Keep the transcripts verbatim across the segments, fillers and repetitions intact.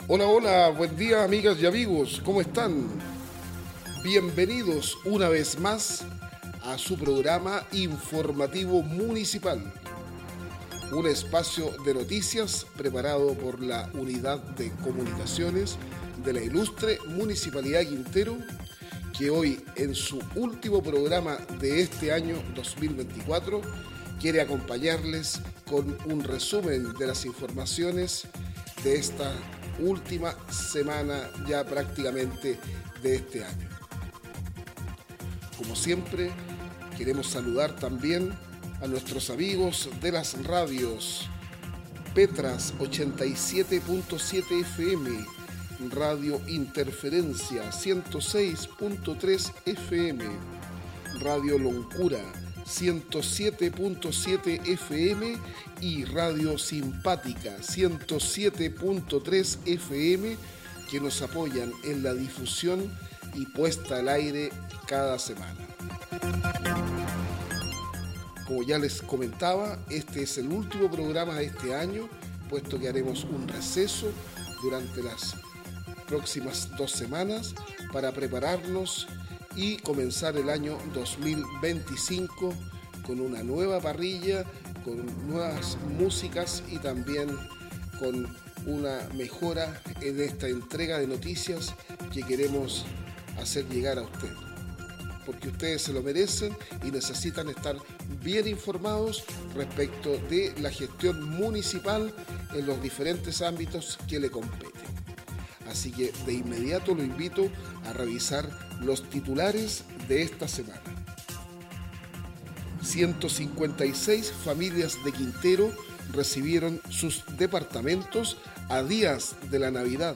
Hola, hola, buen día amigas y amigos, ¿cómo están? Bienvenidos una vez más a su programa informativo municipal, un espacio de noticias preparado por la Unidad de Comunicaciones de la ilustre Municipalidad de Quintero, que hoy en su último programa de este año dos mil veinticuatro quiere acompañarles con un resumen de las informaciones de esta última semana ya prácticamente de este año. Como siempre, queremos saludar también a nuestros amigos de las radios Petras ochenta y siete punto siete F M, Radio Interferencia ciento seis punto tres F M, Radio Loncura ciento siete punto siete F M y Radio Simpática ciento siete punto tres F M, que nos apoyan en la difusión y puesta al aire cada semana. Como ya les comentaba, este es el último programa de este año, puesto que haremos un receso durante las próximas dos semanas para prepararnos y comenzar el año dos mil veinticinco con una nueva parrilla, con nuevas músicas y también con una mejora en esta entrega de noticias que queremos hacer llegar a ustedes, porque ustedes se lo merecen y necesitan estar bien informados respecto de la gestión municipal en los diferentes ámbitos que le competen. Así que de inmediato lo invito a revisar los titulares de esta semana. ciento cincuenta y seis familias de Quintero recibieron sus departamentos a días de la Navidad.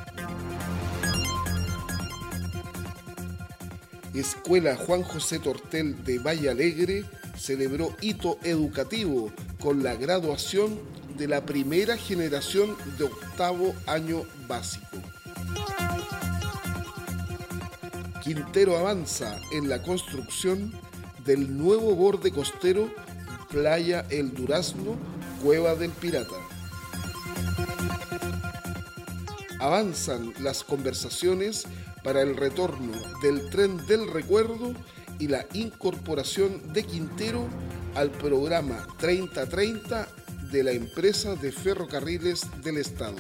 Escuela Juan José Tortel de Valle Alegre celebró hito educativo con la graduación de la primera generación de octavo año básico. Quintero avanza en la construcción del nuevo borde costero Playa El Durazno, Cueva del Pirata. Avanzan las conversaciones para el retorno del tren del recuerdo y la incorporación de Quintero al programa treinta treinta de la empresa de ferrocarriles del Estado.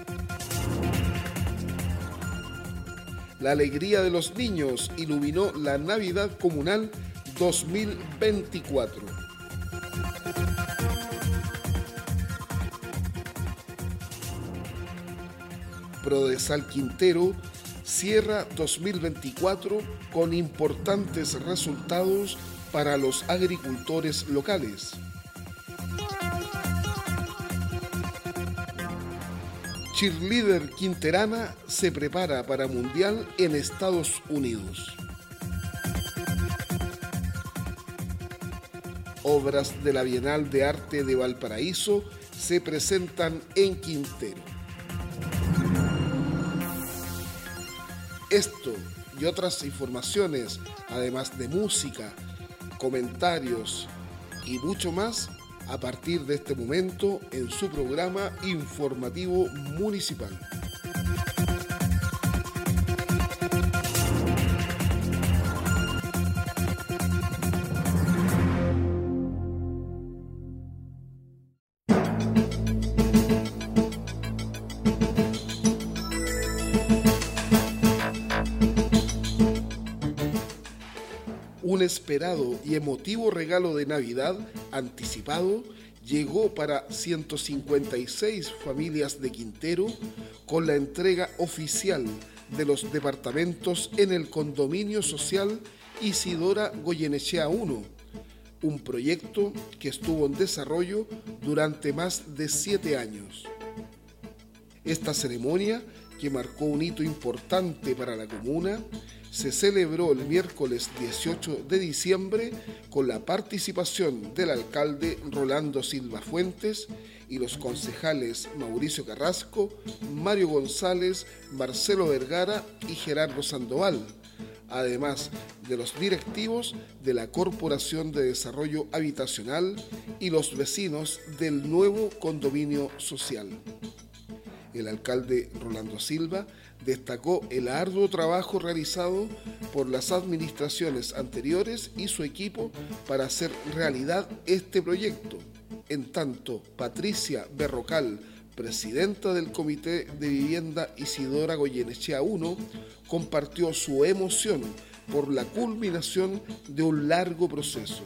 La alegría de los niños iluminó la Navidad Comunal dos mil veinticuatro. Prodesal Quintero cierra dos mil veinticuatro con importantes resultados para los agricultores locales. Cheerleader quinterana se prepara para Mundial en Estados Unidos. Obras de la Bienal de Arte de Valparaíso se presentan en Quintero. Esto y otras informaciones, además de música, comentarios y mucho más, a partir de este momento en su programa informativo municipal. Un esperado y emotivo regalo de Navidad anticipado llegó para ciento cincuenta y seis familias de Quintero con la entrega oficial de los departamentos en el condominio social Isidora Goyenechea uno, un proyecto que estuvo en desarrollo durante más de siete años. Esta ceremonia, que marcó un hito importante para la comuna, se celebró el miércoles dieciocho de diciembre con la participación del alcalde Rolando Silva Fuentes y los concejales Mauricio Carrasco, Mario González, Marcelo Vergara y Gerardo Sandoval, además de los directivos de la Corporación de Desarrollo Habitacional y los vecinos del nuevo condominio social. El alcalde Rolando Silva destacó el arduo trabajo realizado por las administraciones anteriores y su equipo para hacer realidad este proyecto. En tanto, Patricia Berrocal, presidenta del Comité de Vivienda Isidora Goyenechea uno, compartió su emoción por la culminación de un largo proceso.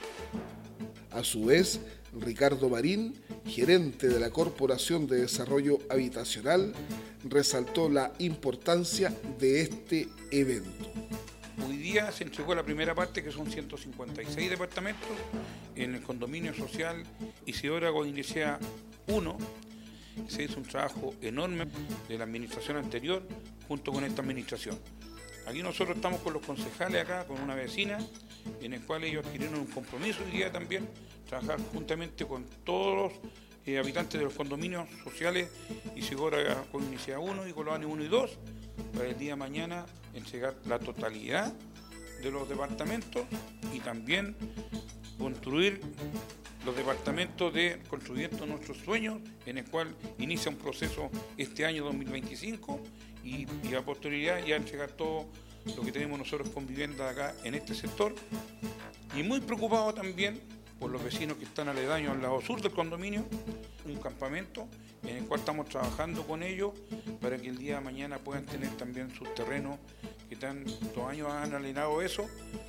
A su vez, Ricardo Marín, gerente de la Corporación de Desarrollo Habitacional, resaltó la importancia de este evento. Hoy día se entregó la primera parte, que son ciento cincuenta y seis departamentos, en el condominio social Isidora Goyenechea uno. Se hizo un trabajo enorme de la administración anterior junto con esta administración. Aquí nosotros estamos con los concejales acá, con una vecina, en el cual ellos adquirieron un compromiso hoy día también, trabajar juntamente con todos los eh, habitantes de los condominios sociales Isidora Goyenechea uno y Colobane uno y dos, para el día de mañana entregar la totalidad de los departamentos y también construir los departamentos de Construyendo Nuestros Sueños, en el cual inicia un proceso este año dos mil veinticinco y, y a posterioridad ya entregar todo lo que tenemos nosotros con vivienda acá en este sector. Y muy preocupado también por los vecinos que están aledaños al lado sur del condominio, un campamento en el cual estamos trabajando con ellos para que el día de mañana puedan tener también sus terrenos que tantos años han alienado eso.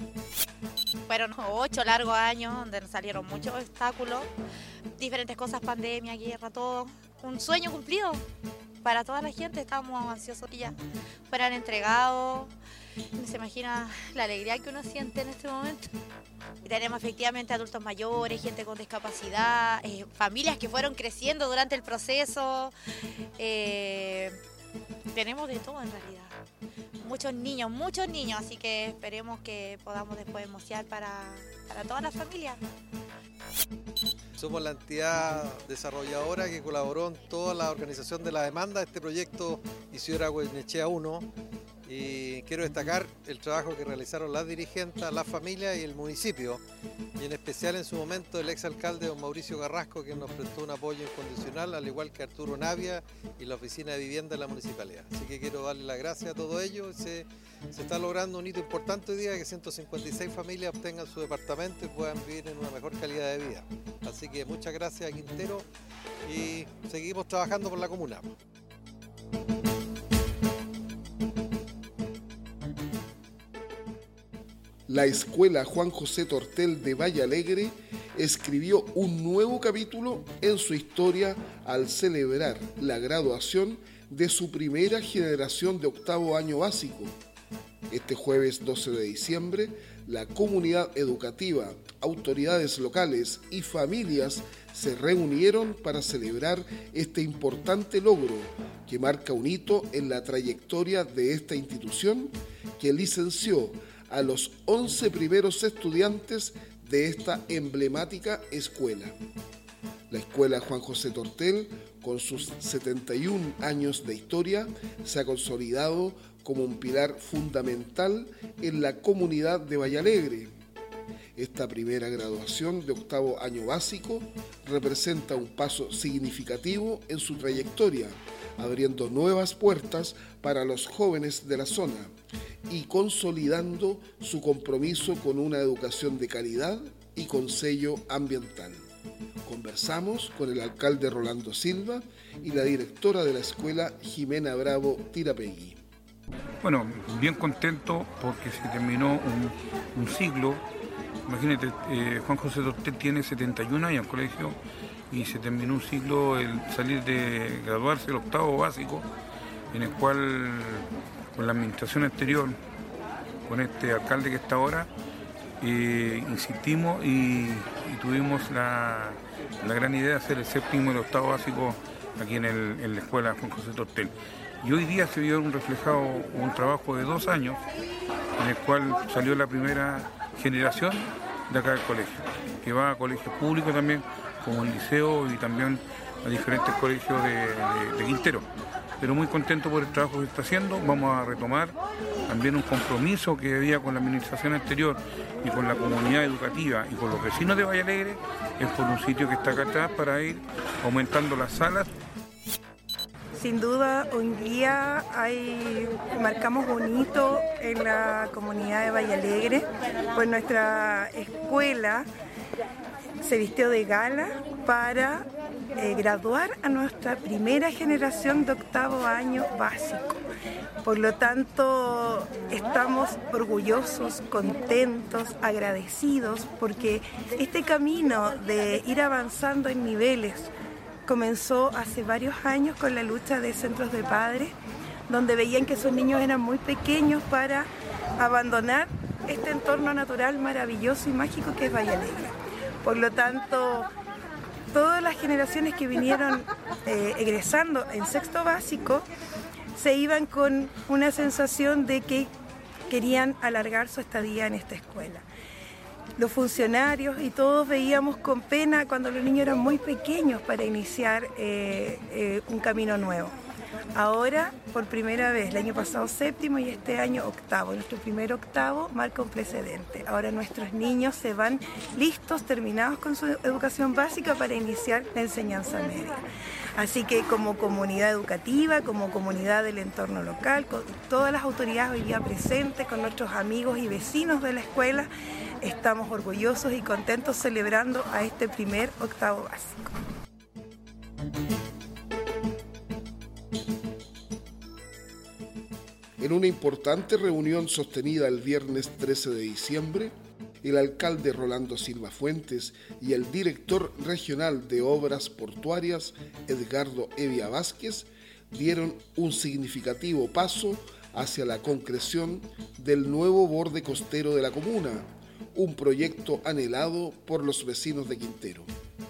Fueron ocho largos años donde nos salieron muchos obstáculos, diferentes cosas, pandemia, guerra, todo. Un sueño cumplido para toda la gente, estábamos ansiosos que ya fueran entregados. No se imagina la alegría que uno siente en este momento. Y tenemos efectivamente adultos mayores, gente con discapacidad, eh, familias que fueron creciendo durante el proceso. Eh, tenemos de todo en realidad. Muchos niños, muchos niños, así que esperemos que podamos después mostrar para, para todas las familias. Somos la entidad desarrolladora que colaboró en toda la organización de la demanda de este proyecto Isidora Goyenechea uno. Y quiero destacar el trabajo que realizaron las dirigentes, las familias y el municipio, y en especial en su momento el exalcalde don Mauricio Carrasco, que nos prestó un apoyo incondicional, al igual que Arturo Navia y la Oficina de Vivienda de la Municipalidad. Así que quiero darle las gracias a todo ello. Se, se está logrando un hito importante hoy día, que ciento cincuenta y seis familias obtengan su departamento y puedan vivir en una mejor calidad de vida. Así que muchas gracias a Quintero y seguimos trabajando por la comuna. La escuela Juan José Tortel de Valle Alegre escribió un nuevo capítulo en su historia al celebrar la graduación de su primera generación de octavo año básico. Este jueves doce de diciembre, la comunidad educativa, autoridades locales y familias se reunieron para celebrar este importante logro que marca un hito en la trayectoria de esta institución que licenció a los once primeros estudiantes de esta emblemática escuela. La escuela Juan José Tortel, con sus setenta y un años de historia, se ha consolidado como un pilar fundamental en la comunidad de Valle Alegre. Esta primera graduación de octavo año básico representa un paso significativo en su trayectoria, abriendo nuevas puertas para los jóvenes de la zona y consolidando su compromiso con una educación de calidad y con sello ambiental. Conversamos con el alcalde Rolando Silva y la directora de la escuela Jimena Bravo Tirapegui. Bueno, bien contento porque se terminó un, un siglo. Imagínate, eh, Juan José Tortel tiene setenta y un años en el colegio y se terminó un siglo el salir de graduarse el octavo básico, en el cual con la administración anterior, con este alcalde que está ahora, eh, insistimos y, y tuvimos la, la gran idea de hacer el séptimo y el octavo básico aquí en, el, en la escuela Juan José Tortel. Y hoy día se vio un reflejado un trabajo de dos años en el cual salió la primera generación de acá del colegio, que va a colegios públicos también, como el liceo y también a diferentes colegios de, de, de Quintero. Pero muy contento por el trabajo que está haciendo. Vamos a retomar también un compromiso que había con la administración anterior y con la comunidad educativa y con los vecinos de Valle Alegre, es por un sitio que está acá atrás para ir aumentando las salas. Sin duda, hoy día hay, marcamos un hito en la comunidad de Valle Alegre, pues nuestra escuela se vistió de gala para eh, graduar a nuestra primera generación de octavo año básico. Por lo tanto, estamos orgullosos, contentos, agradecidos, porque este camino de ir avanzando en niveles comenzó hace varios años con la lucha de centros de padres, donde veían que sus niños eran muy pequeños para abandonar este entorno natural maravilloso y mágico que es Valle Alegre. Por lo tanto, todas las generaciones que vinieron eh, egresando en sexto básico se iban con una sensación de que querían alargar su estadía en esta escuela. Los funcionarios y todos veíamos con pena cuando los niños eran muy pequeños para iniciar eh, eh, un camino nuevo. Ahora, por primera vez, el año pasado séptimo y este año octavo. Nuestro primer octavo marca un precedente. Ahora nuestros niños se van listos, terminados con su educación básica para iniciar la enseñanza media. Así que como comunidad educativa, como comunidad del entorno local, con todas las autoridades hoy día presentes, con nuestros amigos y vecinos de la escuela, estamos orgullosos y contentos celebrando a este primer octavo básico. En una importante reunión sostenida el viernes trece de diciembre, el alcalde Rolando Silva Fuentes y el director regional de Obras Portuarias, Edgardo Evia Vázquez, dieron un significativo paso hacia la concreción del nuevo borde costero de la comuna, un proyecto anhelado por los vecinos de Quintero.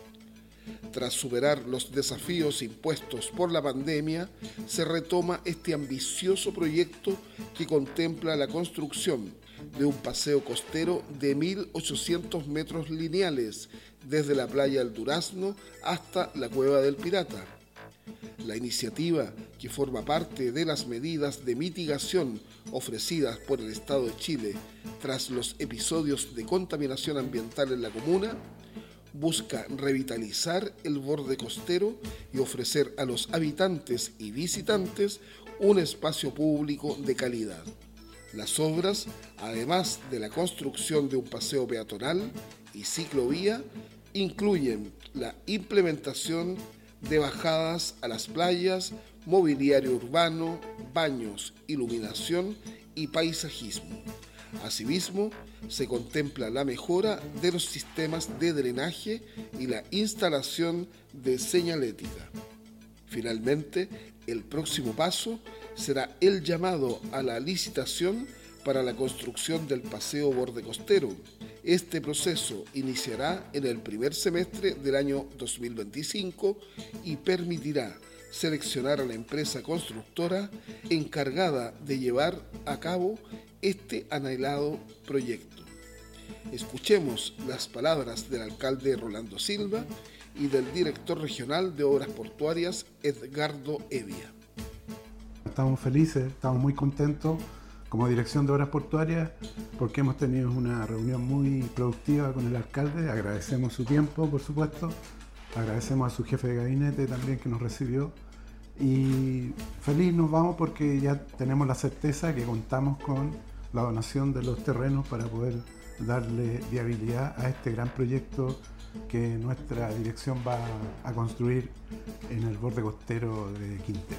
Tras superar los desafíos impuestos por la pandemia, se retoma este ambicioso proyecto que contempla la construcción de un paseo costero de mil ochocientos metros lineales desde la playa del Durazno hasta la Cueva del Pirata. La iniciativa, que forma parte de las medidas de mitigación ofrecidas por el Estado de Chile tras los episodios de contaminación ambiental en la comuna, busca revitalizar el borde costero y ofrecer a los habitantes y visitantes un espacio público de calidad. Las obras, además de la construcción de un paseo peatonal y ciclovía, incluyen la implementación de bajadas a las playas, mobiliario urbano, baños, iluminación y paisajismo. Asimismo, se contempla la mejora de los sistemas de drenaje y la instalación de señalética. Finalmente, el próximo paso será el llamado a la licitación para la construcción del paseo borde costero. Este proceso iniciará en el primer semestre del año dos mil veinticinco y permitirá seleccionar a la empresa constructora encargada de llevar a cabo este anhelado proyecto. Escuchemos las palabras del alcalde Rolando Silva y del director regional de Obras Portuarias, Edgardo Evia. Estamos felices, estamos muy contentos como dirección de Obras Portuarias porque hemos tenido una reunión muy productiva con el alcalde. Agradecemos su tiempo, por supuesto, agradecemos a su jefe de gabinete también que nos recibió y feliz nos vamos porque ya tenemos la certeza que contamos con la donación de los terrenos para poder darle viabilidad a este gran proyecto que nuestra dirección va a construir en el borde costero de Quintero.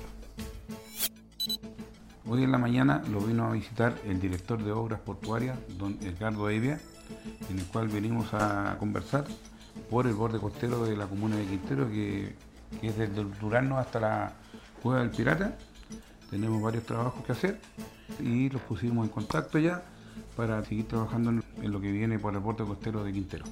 Hoy en la mañana lo vino a visitar el director de Obras Portuarias, don Edgardo Evia, en el cual venimos a conversar por el borde costero de la comuna de Quintero, que, que es desde el Durazno hasta la Cueva del Pirata. Tenemos varios trabajos que hacer y los pusimos en contacto ya para seguir trabajando en, en lo que viene por el borde costero de Quintero.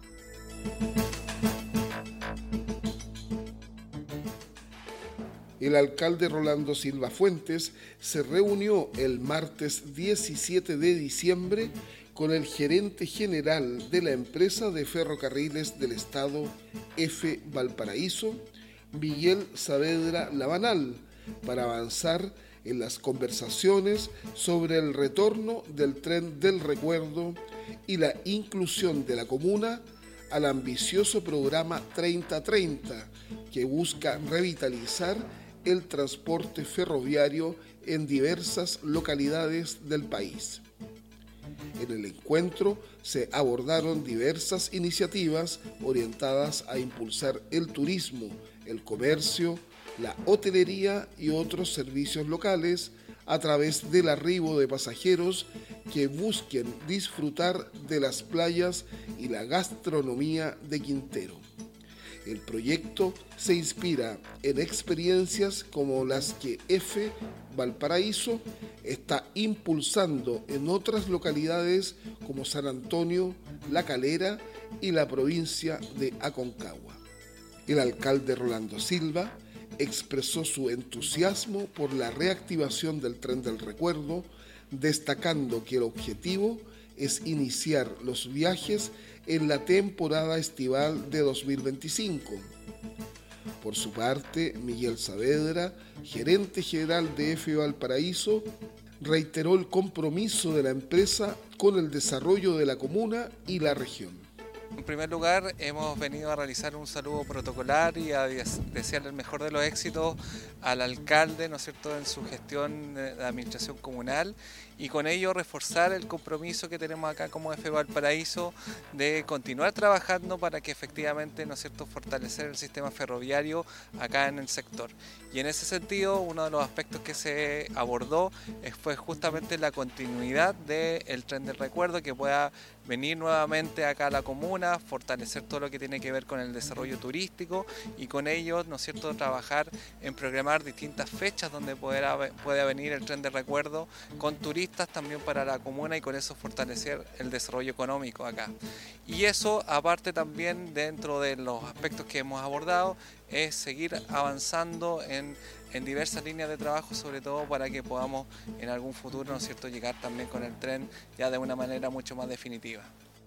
El alcalde Rolando Silva Fuentes se reunió el martes diecisiete de diciembre con el gerente general de la empresa de ferrocarriles del Estado F. Valparaíso, Miguel Saavedra Labanal, para avanzar en las conversaciones sobre el retorno del tren del recuerdo y la inclusión de la comuna al ambicioso programa treinta treinta, que busca revitalizar el transporte ferroviario en diversas localidades del país. En el encuentro se abordaron diversas iniciativas orientadas a impulsar el turismo, el comercio, la hotelería y otros servicios locales a través del arribo de pasajeros que busquen disfrutar de las playas y la gastronomía de Quintero. El proyecto se inspira en experiencias como las que F. Valparaíso está impulsando en otras localidades como San Antonio, La Calera y la provincia de Aconcagua. El alcalde Rolando Silva expresó su entusiasmo por la reactivación del Tren del Recuerdo, destacando que el objetivo es iniciar los viajes en la temporada estival de dos mil veinticinco. Por su parte, Miguel Saavedra, gerente general de F. Valparaíso, reiteró el compromiso de la empresa con el desarrollo de la comuna y la región. En primer lugar, hemos venido a realizar un saludo protocolar y a desearle el mejor de los éxitos al alcalde, ¿no es cierto?, en su gestión de la administración comunal, y con ello reforzar el compromiso que tenemos acá como F. Valparaíso de continuar trabajando para que efectivamente, ¿no es cierto?, fortalecer el sistema ferroviario acá en el sector. Y en ese sentido, uno de los aspectos que se abordó fue justamente la continuidad del Tren del Recuerdo, que pueda venir nuevamente acá a la comuna, fortalecer todo lo que tiene que ver con el desarrollo turístico y con ello, ¿no es cierto?, trabajar en programar distintas fechas donde pueda, pueda venir el Tren del Recuerdo con turistas también para la comuna y con eso fortalecer el desarrollo económico acá. Y eso, aparte también dentro de los aspectos que hemos abordado, es seguir avanzando en, en diversas líneas de trabajo, sobre todo para que podamos en algún futuro, ¿no es cierto?, llegar también con el tren ya de una manera mucho más definitiva.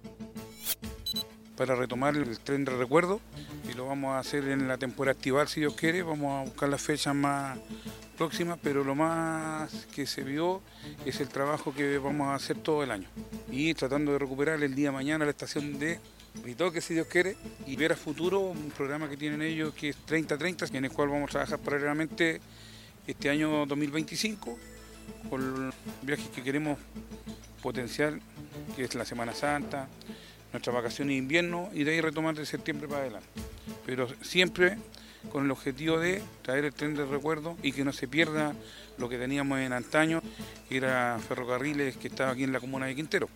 Para retomar el Tren del Recuerdo, y lo vamos a hacer en la temporada estival si Dios quiere, vamos a buscar las fechas más próximas, pero lo más que se vio es el trabajo que vamos a hacer todo el año y tratando de recuperar el día de mañana la estación de Ritoque, si Dios quiere, y ver a futuro un programa que tienen ellos que es treinta treinta, en el cual vamos a trabajar paralelamente este año dos mil veinticinco con viajes que queremos potenciar, que es la Semana Santa, nuestras vacaciones de invierno, y de ahí retomar de septiembre para adelante. Pero siempre con el objetivo de traer el Tren del Recuerdo y que no se pierda lo que teníamos en antaño, que era ferrocarriles que estaba aquí en la comuna de Quintero.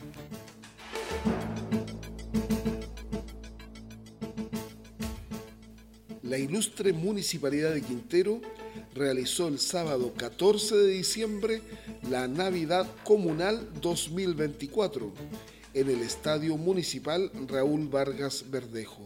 La ilustre Municipalidad de Quintero realizó el sábado catorce de diciembre la Navidad Comunal dos mil veinticuatro en el Estadio Municipal Raúl Vargas Verdejo.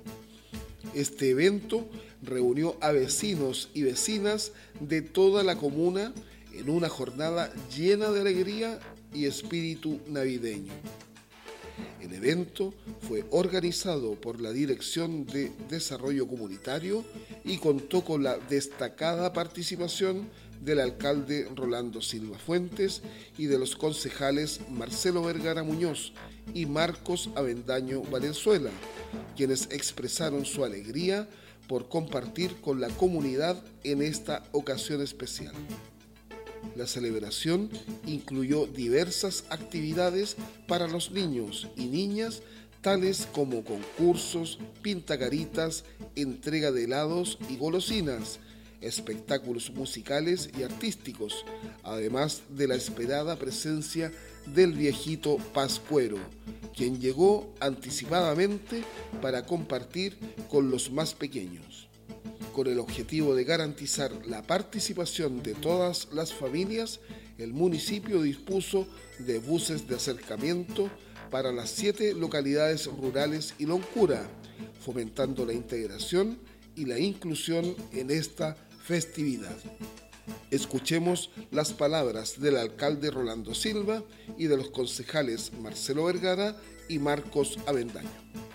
Este evento reunió a vecinos y vecinas de toda la comuna en una jornada llena de alegría y espíritu navideño. El evento fue organizado por la Dirección de Desarrollo Comunitario y contó con la destacada participación del alcalde Rolando Silva Fuentes y de los concejales Marcelo Vergara Muñoz y Marcos Avendaño Valenzuela, quienes expresaron su alegría por compartir con la comunidad en esta ocasión especial. La celebración incluyó diversas actividades para los niños y niñas, tales como concursos, pintacaritas, entrega de helados y golosinas, espectáculos musicales y artísticos, además de la esperada presencia del viejito Pascuero, quien llegó anticipadamente para compartir con los más pequeños. Con el objetivo de garantizar la participación de todas las familias, el municipio dispuso de buses de acercamiento para las siete localidades rurales y Loncura, fomentando la integración y la inclusión en esta festividad. Escuchemos las palabras del alcalde Rolando Silva y de los concejales Marcelo Vergara y Marcos Avendaño.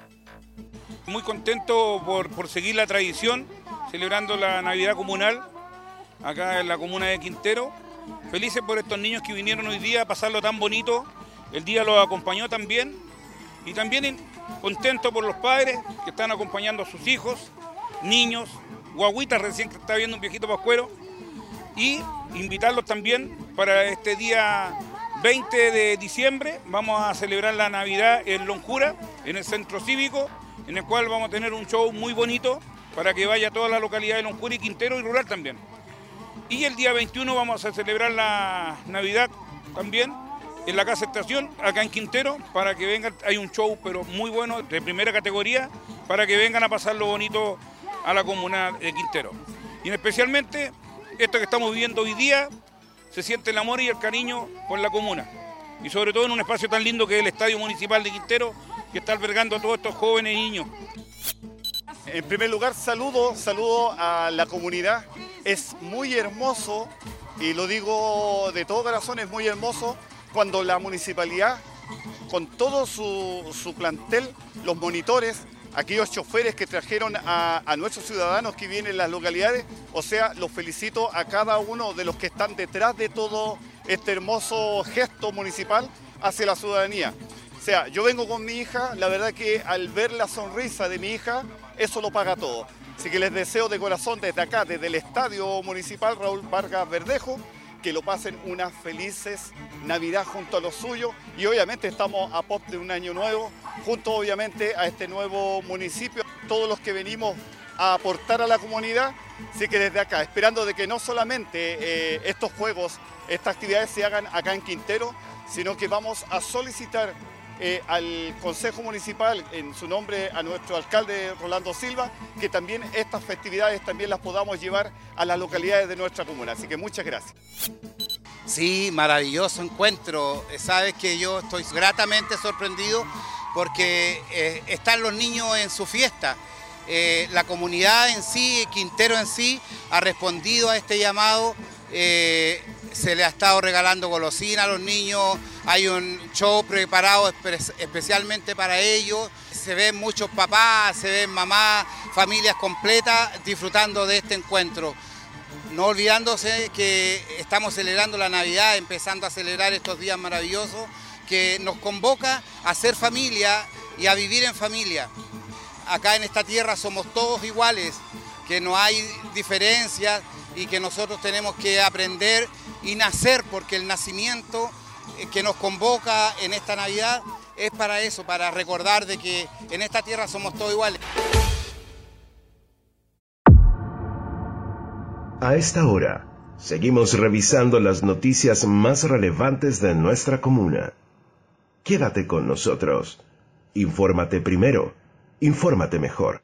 Muy contento por, por seguir la tradición, celebrando la Navidad comunal acá en la comuna de Quintero. Felices por estos niños que vinieron hoy día a pasarlo tan bonito. El día los acompañó también. Y también contento por los padres que están acompañando a sus hijos, niños, guaguitas recién que está viendo un viejito pascuero, y invitarlos también para este día veinte de diciembre. Vamos a celebrar la Navidad en Lonjura, en el centro cívico, en el cual vamos a tener un show muy bonito para que vaya toda la localidad de Lonjura y Quintero y rural también. Y el día veintiuno vamos a celebrar la Navidad también en la Casa Estación, acá en Quintero, para que vengan. Hay un show pero muy bueno, de primera categoría, para que vengan a pasarlo bonito a la comuna de Quintero. Y especialmente, esto que estamos viviendo hoy día, se siente el amor y el cariño por la comuna. Y sobre todo en un espacio tan lindo que es el Estadio Municipal de Quintero, que está albergando a todos estos jóvenes y niños. En primer lugar, saludo, saludo a la comunidad. Es muy hermoso, y lo digo de todo corazón, es muy hermoso cuando la municipalidad, con todo su, su plantel, los monitores, aquellos choferes que trajeron a, a nuestros ciudadanos que vienen en las localidades, o sea, los felicito a cada uno de los que están detrás de todo este hermoso gesto municipal hacia la ciudadanía. O sea, yo vengo con mi hija, la verdad que al ver la sonrisa de mi hija, eso lo paga todo. Así que les deseo de corazón desde acá, desde el Estadio Municipal Raúl Vargas Verdejo, que lo pasen unas felices Navidad junto a los suyos, y obviamente estamos a pos de un año nuevo, junto obviamente a este nuevo municipio, todos los que venimos a aportar a la comunidad. Así que desde acá, esperando de que no solamente eh, estos juegos, estas actividades se hagan acá en Quintero, sino que vamos a solicitar Eh, al Consejo Municipal, en su nombre a nuestro alcalde Rolando Silva, que también estas festividades también las podamos llevar a las localidades de nuestra comuna. Así que muchas gracias. Sí, maravilloso encuentro. Sabes que yo estoy gratamente sorprendido porque eh, están los niños en su fiesta. Eh, la comunidad en sí, Quintero en sí, ha respondido a este llamado. Eh, se le ha estado regalando golosina a los niños, hay un show preparado espe especialmente para ellos, se ven muchos papás, se ven mamás, familias completas disfrutando de este encuentro. No olvidándose que estamos celebrando la Navidad, empezando a celebrar estos días maravillosos que nos convoca a ser familia y a vivir en familia. Acá en esta tierra somos todos iguales, que no hay diferencias y que nosotros tenemos que aprender y nacer, porque el nacimiento que nos convoca en esta Navidad es para eso, para recordar de que en esta tierra somos todos iguales. A esta hora, seguimos revisando las noticias más relevantes de nuestra comuna. Quédate con nosotros. Infórmate primero, infórmate mejor.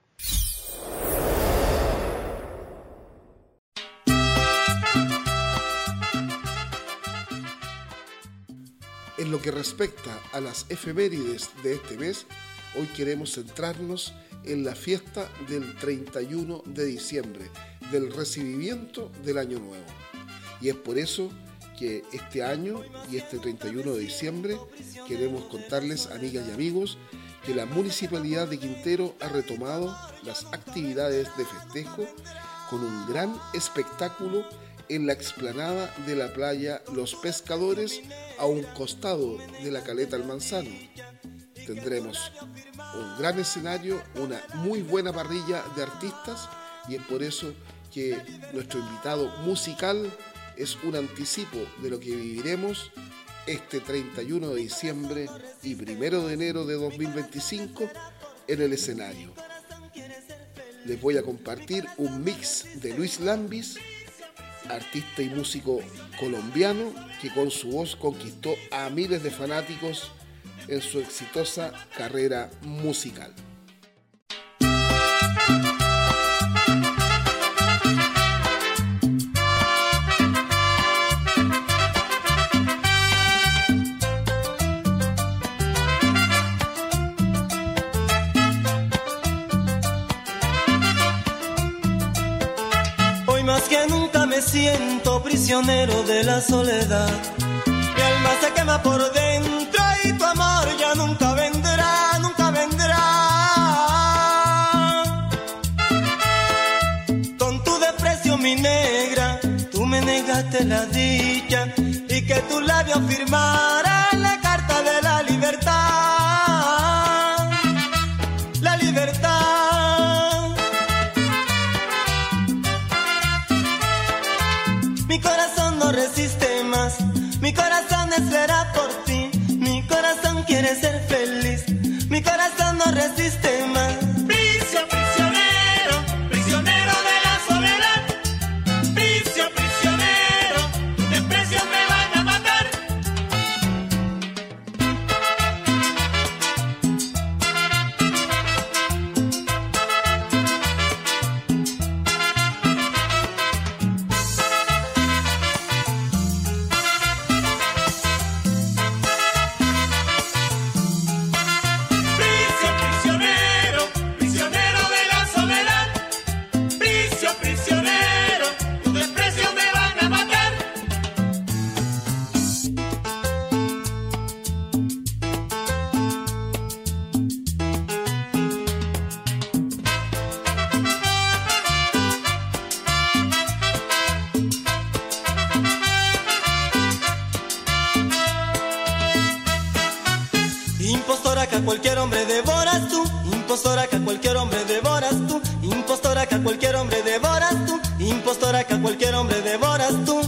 En lo que respecta a las efemérides de este mes, hoy queremos centrarnos en la fiesta del treinta y uno de diciembre, del recibimiento del Año Nuevo. Y es por eso que este año y este treinta y uno de diciembre queremos contarles, amigas y amigos, que la Municipalidad de Quintero ha retomado las actividades de festejo con un gran espectáculo en la explanada de la playa Los Pescadores, a un costado de la Caleta El Manzano. Tendremos un gran escenario, una muy buena parrilla de artistas, y es por eso que nuestro invitado musical es un anticipo de lo que viviremos este treinta y uno de diciembre y primero de enero de dos mil veinticinco en el escenario. Les voy a compartir un mix de Luis Lambis, artista y músico colombiano que con su voz conquistó a miles de fanáticos en su exitosa carrera musical. Más que nunca me siento prisionero de la soledad. Mi alma se quema por dentro y tu amor ya nunca vendrá, nunca vendrá. Con tu desprecio, mi negra, tú me negaste la dicha y que tus labios firmaran la carta de la libertad. La libertad. será por ti. Mi corazón quiere ser feliz, mi corazón no resiste más. Pricio, prisionero, prisionero de la soledad. Pricio, prisionero, tus desprecios me van a matar. Impostora que a cualquier hombre devoras tú, impostora que a cualquier hombre devoras tú, impostora que a cualquier hombre devoras tú, impostora que a cualquier hombre devoras tú.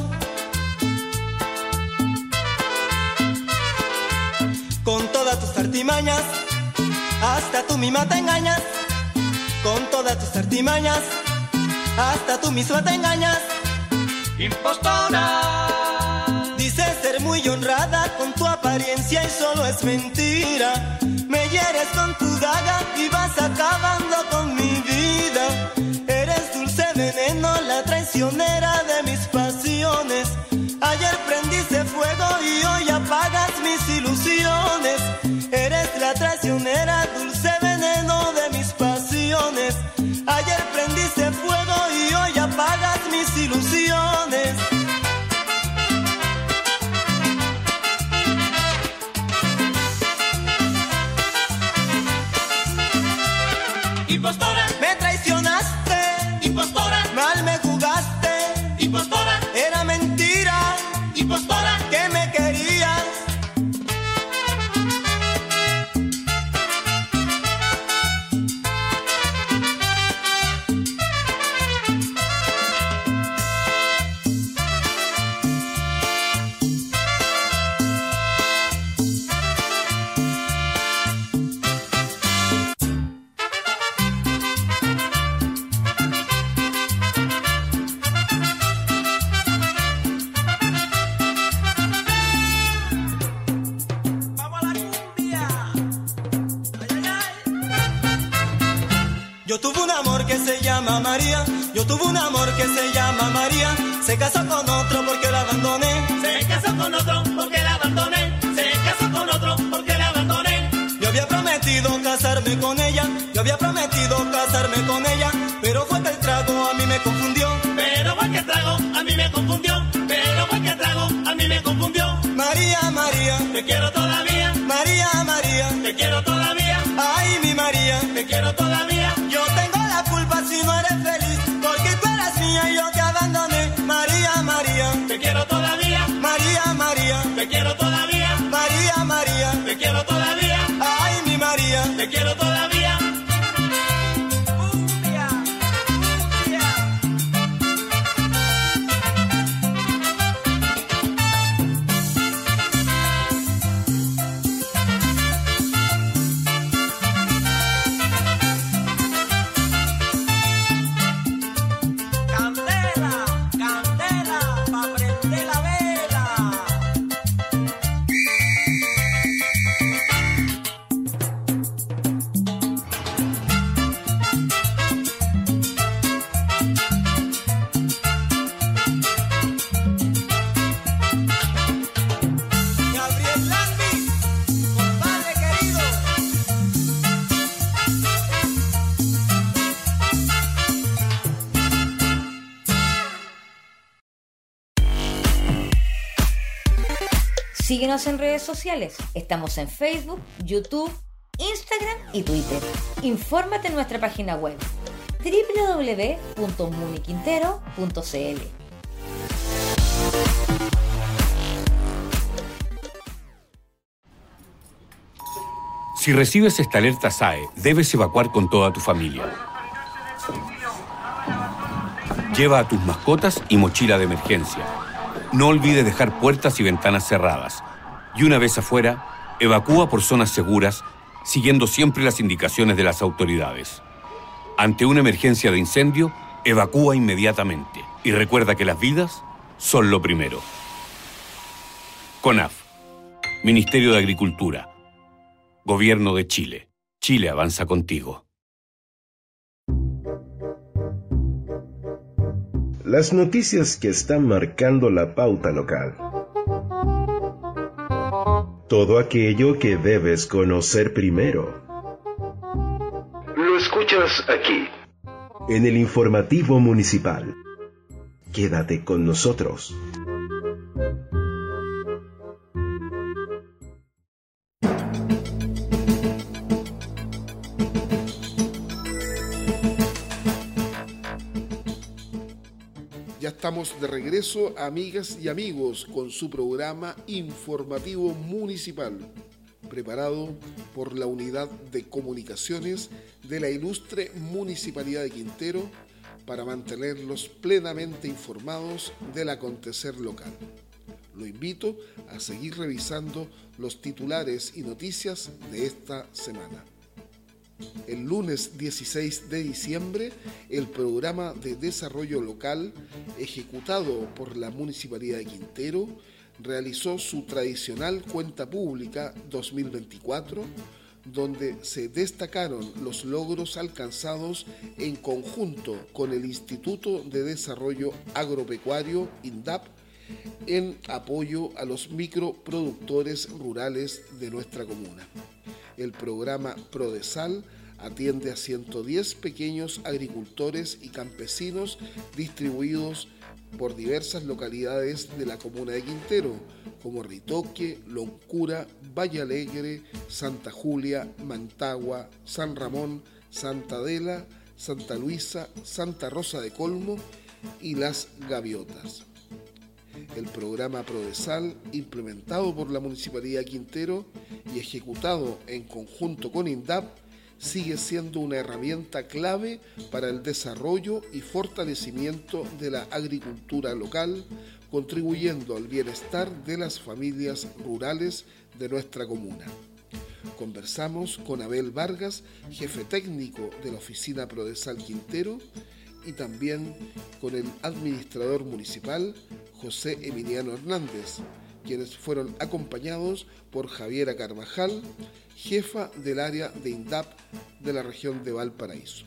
Con todas tus artimañas, hasta tú misma te engañas. Con todas tus artimañas, hasta tú misma te engañas. Impostora. Dices ser muy honrada con tu apariencia y solo es mentira. Me hieres con tu daga y vas acabando con mi vida. Eres dulce veneno, la traicionera de mis pasiones. Ayer prendiste fuego y hoy apagas mis ilusiones. Eres la traicionera, dulce veneno de mis pasiones. Ayer prendiste fuego y hoy apagas mis ilusiones. Impostora, me traicionaste. Impostora, mal me jugaste. Impostora, era mentira. Impostora, que me querías. Yo tuve un amor que se llama María, yo tuve un amor que se llama María. Se casó con otro porque la abandoné. Se casó con otro porque la abandoné. Se casó con otro porque la abandoné. Yo había prometido casarme con ella, yo había prometido casarme con ella, pero fue que el trago a mí me confundió. Pero fue que el trago a mí me confundió. Pero fue que el trago a mí me confundió. María, María, te quiero todavía. María, María, te quiero todavía. Ay, mi María, te quiero todavía. Yo tengo la culpa si no eres feliz, porque tú eras mía y yo te abandoné. María, María, te quiero todavía. María, María, te quiero todavía. María, María, te quiero todavía. Ay, mi María, te quiero todavía. Cumbia, cumbia. Candela, candela, pa' prender la vela. Gabriel Landi, compadre querido. Síguenos en redes sociales. Estamos en Facebook, YouTube, Instagram y Twitter. Infórmate en nuestra página web doble u doble u doble u punto muniquintero punto c l. Si recibes esta alerta S A E, debes evacuar con toda tu familia. Lleva a tus mascotas y mochila de emergencia. No olvides dejar puertas y ventanas cerradas. Y una vez afuera, evacúa por zonas seguras, siguiendo siempre las indicaciones de las autoridades. Ante una emergencia de incendio, evacúa inmediatamente. Y recuerda que las vidas son lo primero. CONAF, Ministerio de Agricultura, Gobierno de Chile. Chile avanza contigo. Las noticias que están marcando la pauta local. Todo aquello que debes conocer primero. Lo escuchas aquí, en el informativo municipal. Quédate con nosotros. Ya estamos de regreso, amigas y amigos, con su programa informativo municipal, preparado por la Unidad de Comunicaciones de la ilustre Municipalidad de Quintero para mantenerlos plenamente informados del acontecer local. Lo invito a seguir revisando los titulares y noticias de esta semana. El lunes dieciséis de diciembre, el programa de desarrollo local ejecutado por la Municipalidad de Quintero realizó su tradicional cuenta pública dos mil veinticuatro, donde se destacaron los logros alcanzados en conjunto con el Instituto de Desarrollo Agropecuario, INDAP, en apoyo a los microproductores rurales de nuestra comuna. El programa Prodesal atiende a ciento diez pequeños agricultores y campesinos distribuidos por diversas localidades de la comuna de Quintero, como Ritoque, Loncura, Valle Alegre, Santa Julia, Mantagua, San Ramón, Santa Adela, Santa Luisa, Santa Rosa de Colmo y Las Gaviotas. El programa Prodesal, implementado por la Municipalidad de Quintero y ejecutado en conjunto con INDAP, sigue siendo una herramienta clave para el desarrollo y fortalecimiento de la agricultura local, contribuyendo al bienestar de las familias rurales de nuestra comuna. Conversamos con Abel Vargas, jefe técnico de la oficina Prodesal Quintero, y también con el administrador municipal, José Emiliano Hernández, quienes fueron acompañados por Javiera Carvajal, jefa del área de INDAP de la región de Valparaíso.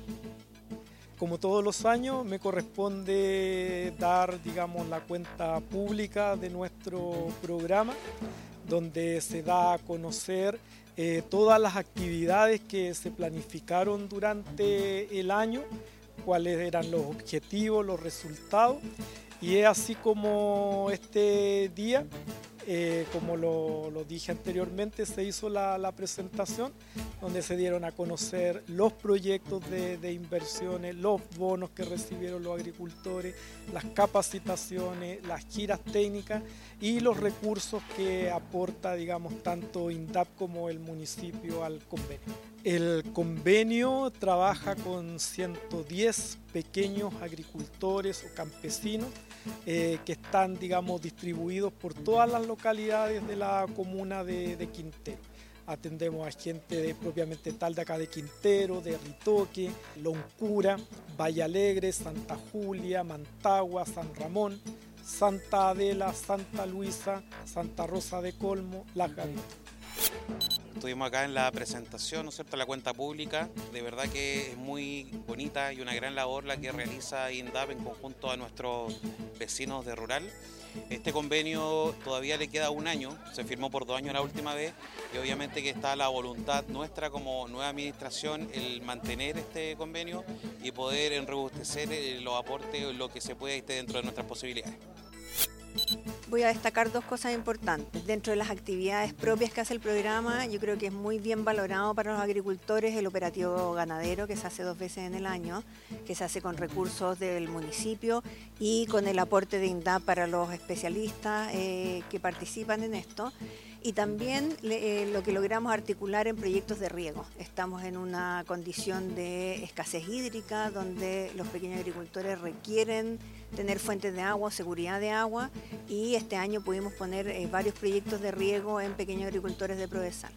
Como todos los años, me corresponde dar, digamos, la cuenta pública de nuestro programa, donde se da a conocer eh, todas las actividades que se planificaron durante el año, cuáles eran los objetivos, los resultados, y es así como este día, eh, como lo, lo dije anteriormente, se hizo la, la presentación donde se dieron a conocer los proyectos de, de inversiones, los bonos que recibieron los agricultores, las capacitaciones, las giras técnicas y los recursos que aporta, digamos, tanto INDAP como el municipio al convenio. El convenio trabaja con ciento diez pequeños agricultores o campesinos eh, que están, digamos, distribuidos por todas las localidades de la comuna de, de Quintero. Atendemos a gente de, propiamente tal de acá de Quintero, de Ritoque, Loncura, Valle Alegre, Santa Julia, Mantagua, San Ramón, Santa Adela, Santa Luisa, Santa Rosa de Colmo, Las Gaviotas. Estuvimos acá en la presentación, ¿no es cierto?, la cuenta pública. De verdad que es muy bonita y una gran labor la que realiza INDAP en conjunto a nuestros vecinos de Rural. Este convenio todavía le queda un año, se firmó por dos años la última vez y obviamente que está la voluntad nuestra como nueva administración el mantener este convenio y poder enrobustecer los aportes, lo que se pueda esté dentro de nuestras posibilidades. Voy a destacar dos cosas importantes. Dentro de las actividades propias que hace el programa, yo creo que es muy bien valorado para los agricultores el operativo ganadero que se hace dos veces en el año, que se hace con recursos del municipio y con el aporte de INDAP para los especialistas eh, que participan en esto. y también eh, lo que logramos articular en proyectos de riego. Estamos en una condición de escasez hídrica donde los pequeños agricultores requieren tener fuentes de agua, seguridad de agua, y este año pudimos poner eh, varios proyectos de riego en pequeños agricultores de Prodesal.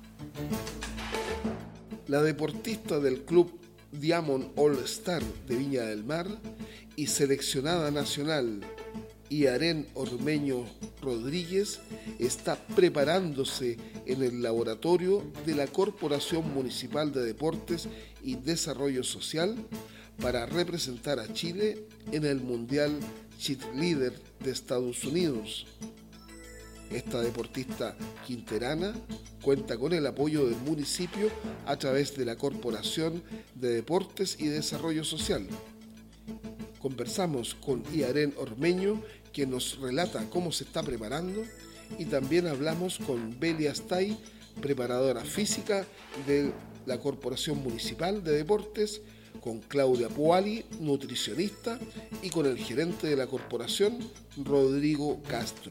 La deportista del club Diamond All Star de Viña del Mar y seleccionada nacional Iarén Ormeño Rodríguez está preparándose en el laboratorio de la Corporación Municipal de Deportes y Desarrollo Social para representar a Chile en el Mundial Cheerleader de Estados Unidos. Esta deportista quinterana cuenta con el apoyo del municipio a través de la Corporación de Deportes y Desarrollo Social. Conversamos con Iarén Ormeño, quien nos relata cómo se está preparando, y también hablamos con Belia Astay, preparadora física de la Corporación Municipal de Deportes, con Claudia Puali, nutricionista, y con el gerente de la corporación, Rodrigo Castro.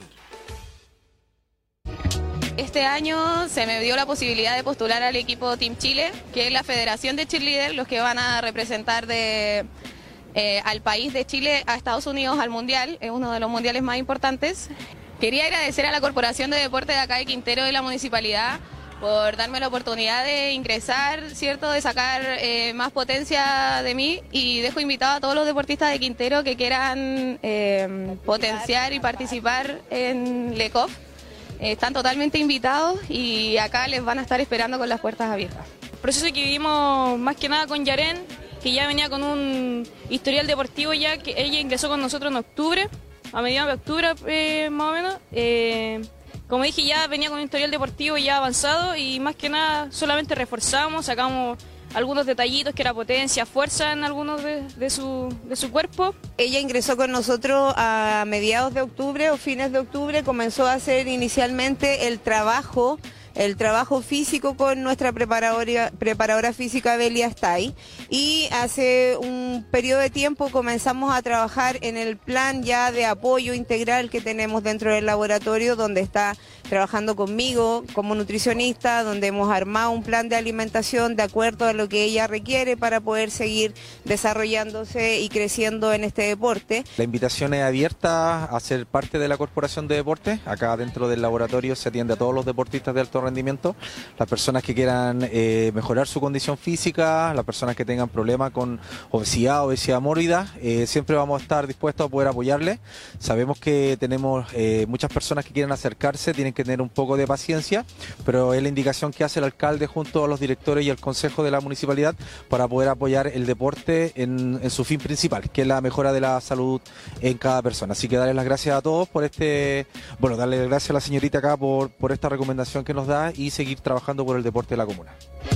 Este año se me dio la posibilidad de postular al equipo Team Chile, que es la Federación de Cheerleader, los que van a representar de, eh, al país de Chile a Estados Unidos al Mundial, es uno de los mundiales más importantes. Quería agradecer a la Corporación de Deportes de acá de Quintero de la Municipalidad por darme la oportunidad de ingresar, ¿cierto?, de sacar eh, más potencia de mí, y dejo invitado a todos los deportistas de Quintero que quieran eh, potenciar y participar en L E C O F. Están totalmente invitados y acá les van a estar esperando con las puertas abiertas. El proceso que vivimos más que nada con Iarén, que ya venía con un historial deportivo ya, que ella ingresó con nosotros en octubre, a mediados de octubre eh, más o menos. Eh, como dije, ya venía con un historial deportivo ya avanzado y más que nada solamente reforzamos, sacamos algunos detallitos que era potencia, fuerza en algunos de, de, su, de su cuerpo. Ella ingresó con nosotros a mediados de octubre o fines de octubre, comenzó a hacer inicialmente el trabajo, el trabajo físico con nuestra preparadora, preparadora física Belia Astay, y hace un periodo de tiempo comenzamos a trabajar en el plan ya de apoyo integral que tenemos dentro del laboratorio, donde está trabajando conmigo como nutricionista, donde hemos armado un plan de alimentación de acuerdo a lo que ella requiere para poder seguir desarrollándose y creciendo en este deporte. La invitación es abierta a ser parte de la Corporación de Deportes. Acá dentro del laboratorio se atiende a todos los deportistas de alto rendimiento, las personas que quieran eh, mejorar su condición física, las personas que tengan problemas con obesidad, obesidad mórbida, eh, siempre vamos a estar dispuestos a poder apoyarles. Sabemos que tenemos eh, muchas personas que quieren acercarse, tienen que tener un poco de paciencia, pero es la indicación que hace el alcalde junto a los directores y el consejo de la municipalidad para poder apoyar el deporte en, en su fin principal, que es la mejora de la salud en cada persona. Así que darles las gracias a todos por este, bueno, darle las gracias a la señorita acá por, por esta recomendación que nos da y seguir trabajando por el deporte de la comuna.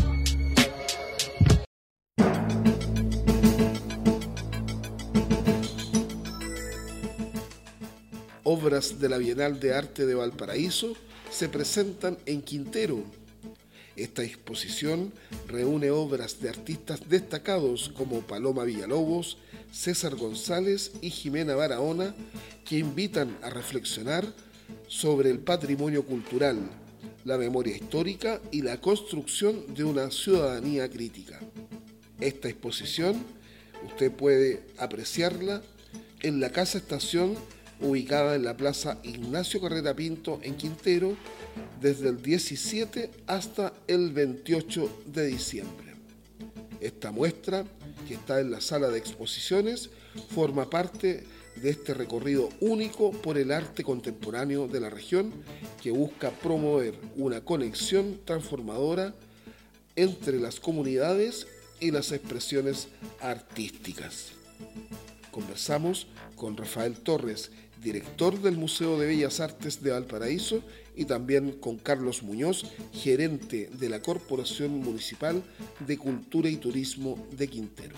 Obras de la Bienal de Arte de Valparaíso se presentan en Quintero. Esta exposición reúne obras de artistas destacados como Paloma Villalobos, César González y Jimena Barahona, que invitan a reflexionar sobre el patrimonio cultural, la memoria histórica y la construcción de una ciudadanía crítica. Esta exposición usted puede apreciarla en la Casa Estación, ubicada en la Plaza Ignacio Carrera Pinto en Quintero, desde el diecisiete hasta el veintiocho de diciembre. Esta muestra, que está en la sala de exposiciones, forma parte de este recorrido único por el arte contemporáneo de la región, que busca promover una conexión transformadora entre las comunidades y las expresiones artísticas. Conversamos con Rafael Torres, director del Museo de Bellas Artes de Valparaíso, y también con Carlos Muñoz, gerente de la Corporación Municipal de Cultura y Turismo de Quintero.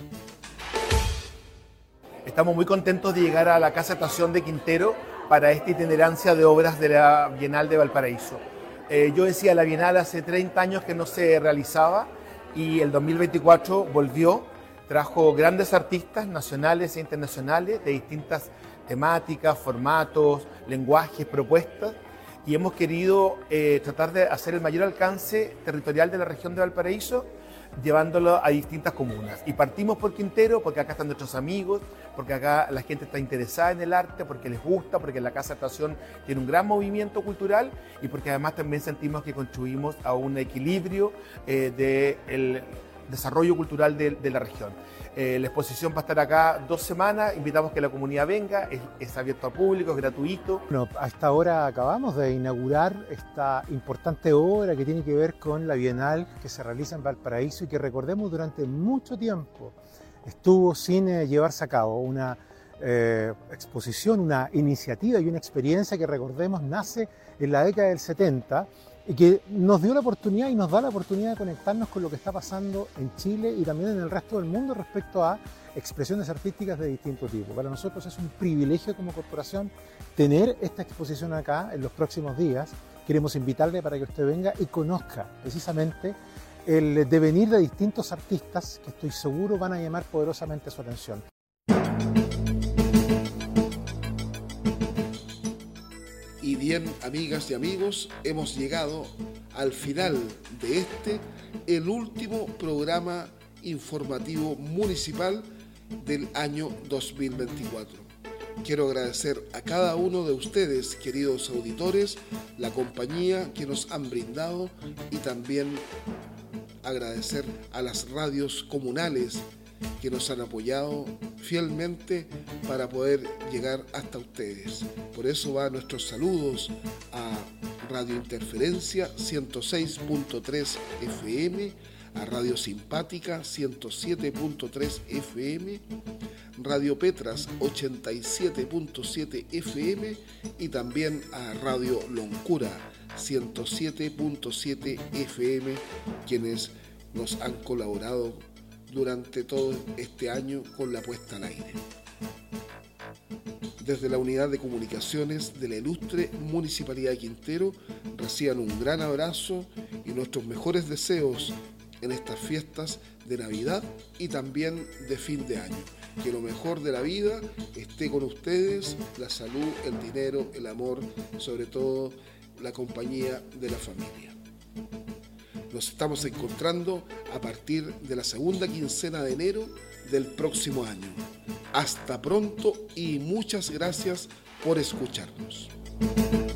Estamos muy contentos de llegar a la Casa Estación de Quintero para esta itinerancia de obras de la Bienal de Valparaíso. Eh, yo decía, la Bienal hace treinta años que no se realizaba y el dos mil veinticuatro volvió, trajo grandes artistas nacionales e internacionales de distintas temáticas, formatos, lenguajes, propuestas, y hemos querido eh, tratar de hacer el mayor alcance territorial de la región de Valparaíso, llevándolo a distintas comunas. Y partimos por Quintero porque acá están nuestros amigos, porque acá la gente está interesada en el arte, porque les gusta, porque la Casa de Actuación tiene un gran movimiento cultural y porque además también sentimos que contribuimos a un equilibrio eh, del desarrollo cultural de, de la región. Eh, la exposición va a estar acá dos semanas, invitamos que la comunidad venga, es, es abierto a público, es gratuito. Bueno, hasta ahora acabamos de inaugurar esta importante obra que tiene que ver con la Bienal que se realiza en Valparaíso y que, recordemos, durante mucho tiempo estuvo sin eh, llevarse a cabo. Una eh, exposición, una iniciativa y una experiencia que, recordemos, nace en la década del setenta y que nos dio la oportunidad y nos da la oportunidad de conectarnos con lo que está pasando en Chile y también en el resto del mundo respecto a expresiones artísticas de distinto tipo. Para nosotros es un privilegio como corporación tener esta exposición acá en los próximos días. Queremos invitarle para que usted venga y conozca precisamente el devenir de distintos artistas que estoy seguro van a llamar poderosamente su atención. Y bien, amigas y amigos, hemos llegado al final de este, el último programa informativo municipal del año dos mil veinticuatro. Quiero agradecer a cada uno de ustedes, queridos auditores, la compañía que nos han brindado y también agradecer a las radios comunales que nos han apoyado fielmente para poder llegar hasta ustedes. Por eso van nuestros saludos a Radio Interferencia ciento seis punto tres F M, a Radio Simpática ciento siete punto tres F M, Radio Petras ochenta y siete punto siete F M y también a Radio Loncura ciento siete punto siete F M, quienes nos han colaborado durante todo este año con la puesta al aire. Desde la Unidad de Comunicaciones de la ilustre Municipalidad de Quintero, reciban un gran abrazo y nuestros mejores deseos en estas fiestas de Navidad y también de fin de año. Que lo mejor de la vida esté con ustedes, la salud, el dinero, el amor, sobre todo la compañía de la familia. Nos estamos encontrando a partir de la segunda quincena de enero del próximo año. Hasta pronto y muchas gracias por escucharnos.